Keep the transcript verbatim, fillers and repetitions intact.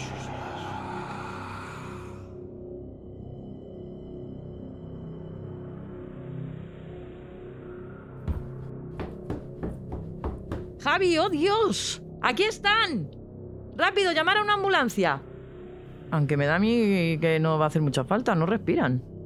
Javi, ¡oh Dios! ¡Aquí están! ¡Rápido, llamar a una ambulancia! Aunque me da a mí que no va a hacer mucha falta, no respiran.